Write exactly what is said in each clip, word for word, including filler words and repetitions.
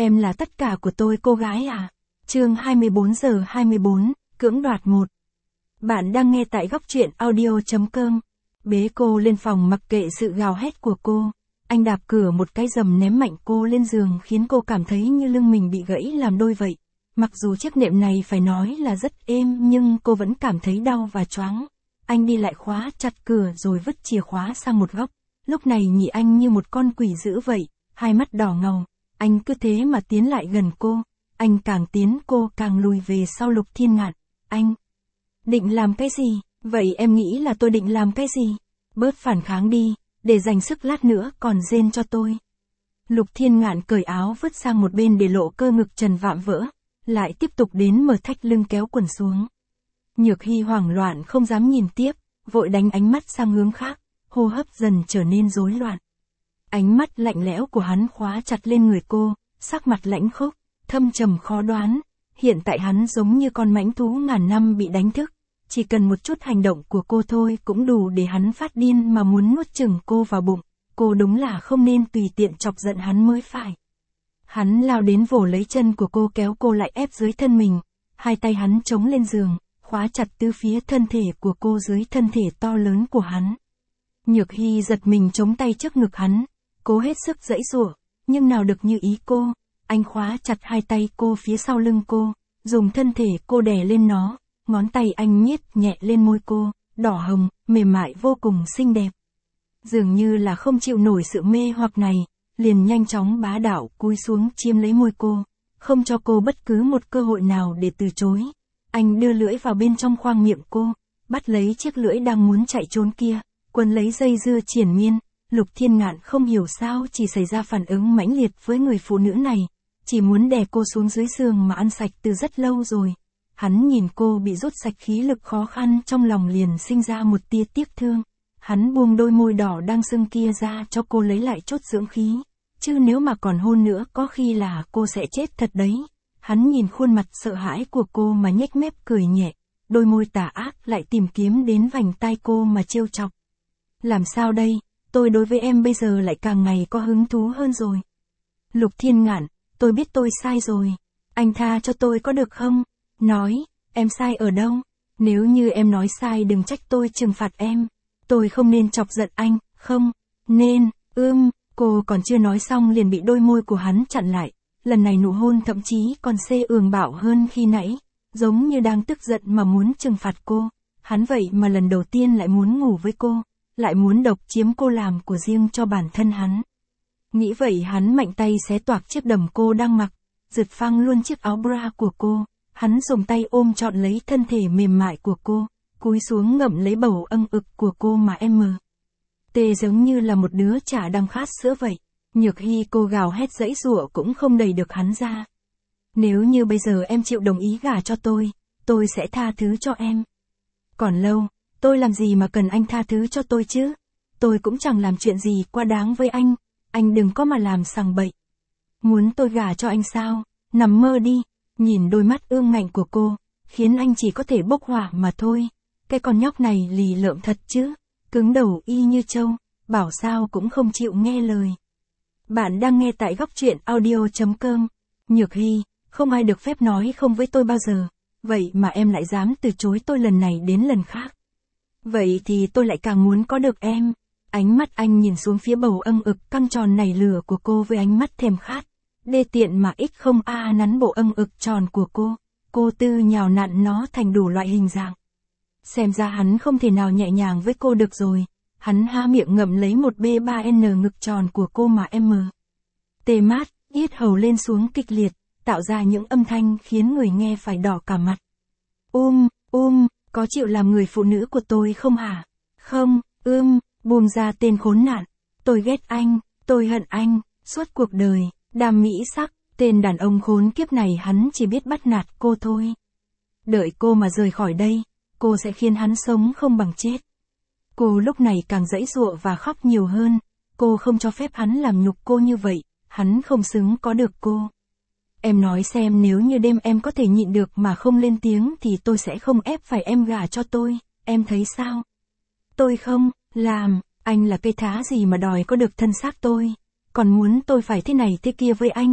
Em là tất cả của tôi cô gái à? Chương hai mươi bốn giờ hai mươi bốn, cưỡng đoạt một. Bạn đang nghe tại góc truyện audio chấm com. Bế cô lên phòng mặc kệ sự gào hét của cô. Anh đạp cửa một cái dầm ném mạnh cô lên giường khiến cô cảm thấy như lưng mình bị gãy làm đôi vậy. Mặc dù chiếc nệm này phải nói là rất êm nhưng cô vẫn cảm thấy đau và choáng. Anh đi lại khóa chặt cửa rồi vứt chìa khóa sang một góc. Lúc này nhị anh như một con quỷ dữ vậy, hai mắt đỏ ngầu. Anh cứ thế mà tiến lại gần cô. Anh càng tiến cô càng lùi về sau Lục Thiên Ngạn. Anh định làm cái gì? Vậy em nghĩ là tôi định làm cái gì? Bớt phản kháng đi, để dành sức lát nữa còn rên cho tôi. Lục Thiên Ngạn cởi áo vứt sang một bên để lộ cơ ngực trần vạm vỡ, lại tiếp tục đến mở thách lưng kéo quần xuống. Nhược Hy hoảng loạn không dám nhìn tiếp, vội đánh ánh mắt sang hướng khác, hô hấp dần trở nên rối loạn. Ánh mắt lạnh lẽo của hắn khóa chặt lên người cô, sắc mặt lãnh khốc, thâm trầm khó đoán. Hiện tại hắn giống như con mãnh thú ngàn năm bị đánh thức, chỉ cần một chút hành động của cô thôi cũng đủ để hắn phát điên mà muốn nuốt chửng cô vào bụng. Cô đúng là không nên tùy tiện chọc giận hắn mới phải. Hắn lao đến vồ lấy chân của cô kéo cô lại ép dưới thân mình, hai tay hắn chống lên giường, khóa chặt từ phía thân thể của cô dưới thân thể to lớn của hắn. Nhược Hy giật mình chống tay trước ngực hắn, cố hết sức giãy giụa, nhưng nào được như ý cô. Anh khóa chặt hai tay cô phía sau lưng cô, dùng thân thể cô đè lên nó, ngón tay anh miết nhẹ lên môi cô, đỏ hồng, mềm mại vô cùng xinh đẹp. Dường như là không chịu nổi sự mê hoặc này, liền nhanh chóng bá đạo cúi xuống chiếm lấy môi cô, không cho cô bất cứ một cơ hội nào để từ chối. Anh đưa lưỡi vào bên trong khoang miệng cô, bắt lấy chiếc lưỡi đang muốn chạy trốn kia, quấn lấy dây dưa triền miên. Lục Thiên Ngạn không hiểu sao chỉ xảy ra phản ứng mãnh liệt với người phụ nữ này, chỉ muốn đè cô xuống dưới giường mà ăn sạch từ rất lâu rồi. Hắn nhìn cô bị rút sạch khí lực khó khăn trong lòng liền sinh ra một tia tiếc thương. Hắn buông đôi môi đỏ đang sưng kia ra cho cô lấy lại chút dưỡng khí, chứ nếu mà còn hôn nữa có khi là cô sẽ chết thật đấy. Hắn nhìn khuôn mặt sợ hãi của cô mà nhếch mép cười nhẹ, đôi môi tà ác lại tìm kiếm đến vành tai cô mà trêu chọc. Làm sao đây? Tôi đối với em bây giờ lại càng ngày có hứng thú hơn rồi. Lục Thiên Ngạn, tôi biết tôi sai rồi. Anh tha cho tôi có được không? Nói, em sai ở đâu? Nếu như em nói sai đừng trách tôi trừng phạt em. Tôi không nên chọc giận anh, không? Nên, ưm, cô còn chưa nói xong liền bị đôi môi của hắn chặn lại. Lần này nụ hôn thậm chí còn xê ường bạo hơn khi nãy, giống như đang tức giận mà muốn trừng phạt cô. Hắn vậy mà lần đầu tiên lại muốn ngủ với cô, lại muốn độc chiếm cô làm của riêng cho bản thân hắn. Nghĩ vậy hắn mạnh tay xé toạc chiếc đầm cô đang mặc, giật phăng luôn chiếc áo bra của cô. Hắn dùng tay ôm trọn lấy thân thể mềm mại của cô, cúi xuống ngậm lấy bầu âng ực của cô mà em mờ. Tê giống như là một đứa trẻ đang khát sữa vậy. Nhược Hy cô gào hét giãy giụa cũng không đẩy được hắn ra. Nếu như bây giờ em chịu đồng ý gả cho tôi, tôi sẽ tha thứ cho em. Còn lâu, tôi làm gì mà cần anh tha thứ cho tôi chứ? Tôi cũng chẳng làm chuyện gì quá đáng với anh, anh đừng có mà làm sằng bậy. Muốn tôi gả cho anh sao? Nằm mơ đi. Nhìn đôi mắt ương ngạnh của cô, khiến anh chỉ có thể bốc hỏa mà thôi. Cái con nhóc này lì lợm thật chứ, cứng đầu y như trâu, bảo sao cũng không chịu nghe lời. Bạn đang nghe tại góc truyện audio chấm com. Nhược Hy, không ai được phép nói không với tôi bao giờ, vậy mà em lại dám từ chối tôi lần này đến lần khác. Vậy thì tôi lại càng muốn có được em. Ánh mắt anh nhìn xuống phía bầu âng ực căng tròn nảy lửa của cô với ánh mắt thèm khát. Đê tiện mà ích không a nắn bộ âng ực tròn của cô. Cô tư nhào nặn nó thành đủ loại hình dạng. Xem ra hắn không thể nào nhẹ nhàng với cô được rồi. Hắn há miệng ngậm lấy một bê ba en ngực tròn của cô mà em mờ. Tê mát, yết hầu lên xuống kịch liệt, tạo ra những âm thanh khiến người nghe phải đỏ cả mặt. Um, um, có chịu làm người phụ nữ của tôi không hả? Không, ưm, buông ra tên khốn nạn. Tôi ghét anh, tôi hận anh, suốt cuộc đời, đam mỹ sắc, tên đàn ông khốn kiếp này hắn chỉ biết bắt nạt cô thôi. Đợi cô mà rời khỏi đây, cô sẽ khiến hắn sống không bằng chết. Cô lúc này càng giãy giụa và khóc nhiều hơn, cô không cho phép hắn làm nhục cô như vậy, hắn không xứng có được cô. Em nói xem nếu như đêm em có thể nhịn được mà không lên tiếng thì tôi sẽ không ép phải em gả cho tôi, em thấy sao? Tôi không, làm, anh là cây thá gì mà đòi có được thân xác tôi, còn muốn tôi phải thế này thế kia với anh,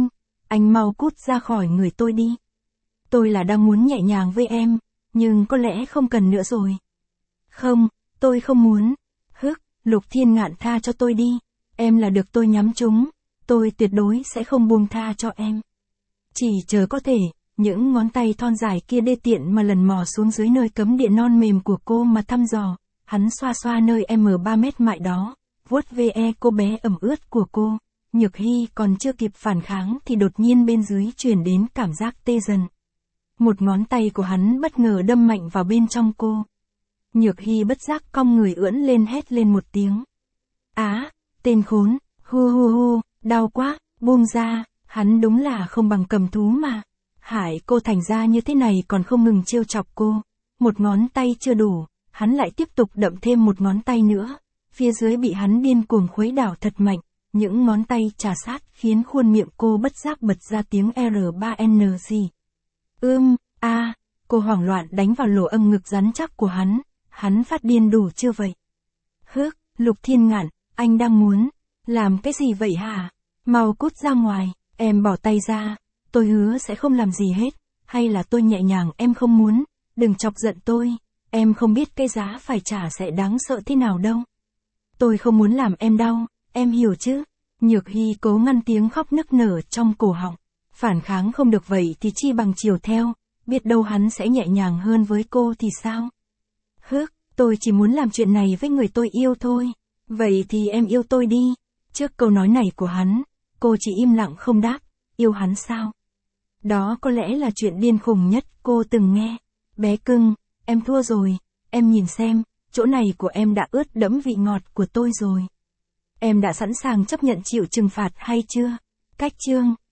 anh mau cút ra khỏi người tôi đi. Tôi là đang muốn nhẹ nhàng với em, nhưng có lẽ không cần nữa rồi. Không, tôi không muốn. Hức, Lục Thiên Ngạn tha cho tôi đi. Em là được tôi nhắm trúng. Tôi tuyệt đối sẽ không buông tha cho em. Chỉ chờ có thể, những ngón tay thon dài kia đê tiện mà lần mò xuống dưới nơi cấm địa non mềm của cô mà thăm dò. Hắn xoa xoa nơi em ba mét mại đó, vuốt ve cô bé ẩm ướt của cô. Nhược Hy còn chưa kịp phản kháng thì đột nhiên bên dưới truyền đến cảm giác tê dần. Một ngón tay của hắn bất ngờ đâm mạnh vào bên trong cô. Nhược Hy bất giác cong người ưỡn lên hét lên một tiếng. Á, tên khốn, hu hu hu, đau quá, buông ra, hắn đúng là không bằng cầm thú mà. Hại cô thành ra như thế này còn không ngừng trêu chọc cô. Một ngón tay chưa đủ, hắn lại tiếp tục đậm thêm một ngón tay nữa. Phía dưới bị hắn điên cuồng khuấy đảo thật mạnh. Những ngón tay trà sát khiến khuôn miệng cô bất giác bật ra tiếng R ba N G. Ưm, a, cô hoảng loạn đánh vào lỗ âm ngực rắn chắc của hắn. Hắn phát điên đủ chưa vậy? Hước, Lục Thiên Ngạn, anh đang muốn làm cái gì vậy hả? Mau cút ra ngoài, em bỏ tay ra. Tôi hứa sẽ không làm gì hết. Hay là tôi nhẹ nhàng em không muốn. Đừng chọc giận tôi. Em không biết cái giá phải trả sẽ đáng sợ thế nào đâu. Tôi không muốn làm em đau. Em hiểu chứ? Nhược Hy cố ngăn tiếng khóc nức nở trong cổ họng. Phản kháng không được vậy thì chi bằng chiều theo. Biết đâu hắn sẽ nhẹ nhàng hơn với cô thì sao? Hước, tôi chỉ muốn làm chuyện này với người tôi yêu thôi. Vậy thì em yêu tôi đi. Trước câu nói này của hắn, cô chỉ im lặng không đáp. Yêu hắn sao? Đó có lẽ là chuyện điên khùng nhất cô từng nghe. Bé cưng, em thua rồi. Em nhìn xem, chỗ này của em đã ướt đẫm vị ngọt của tôi rồi. Em đã sẵn sàng chấp nhận chịu trừng phạt hay chưa? Cách chương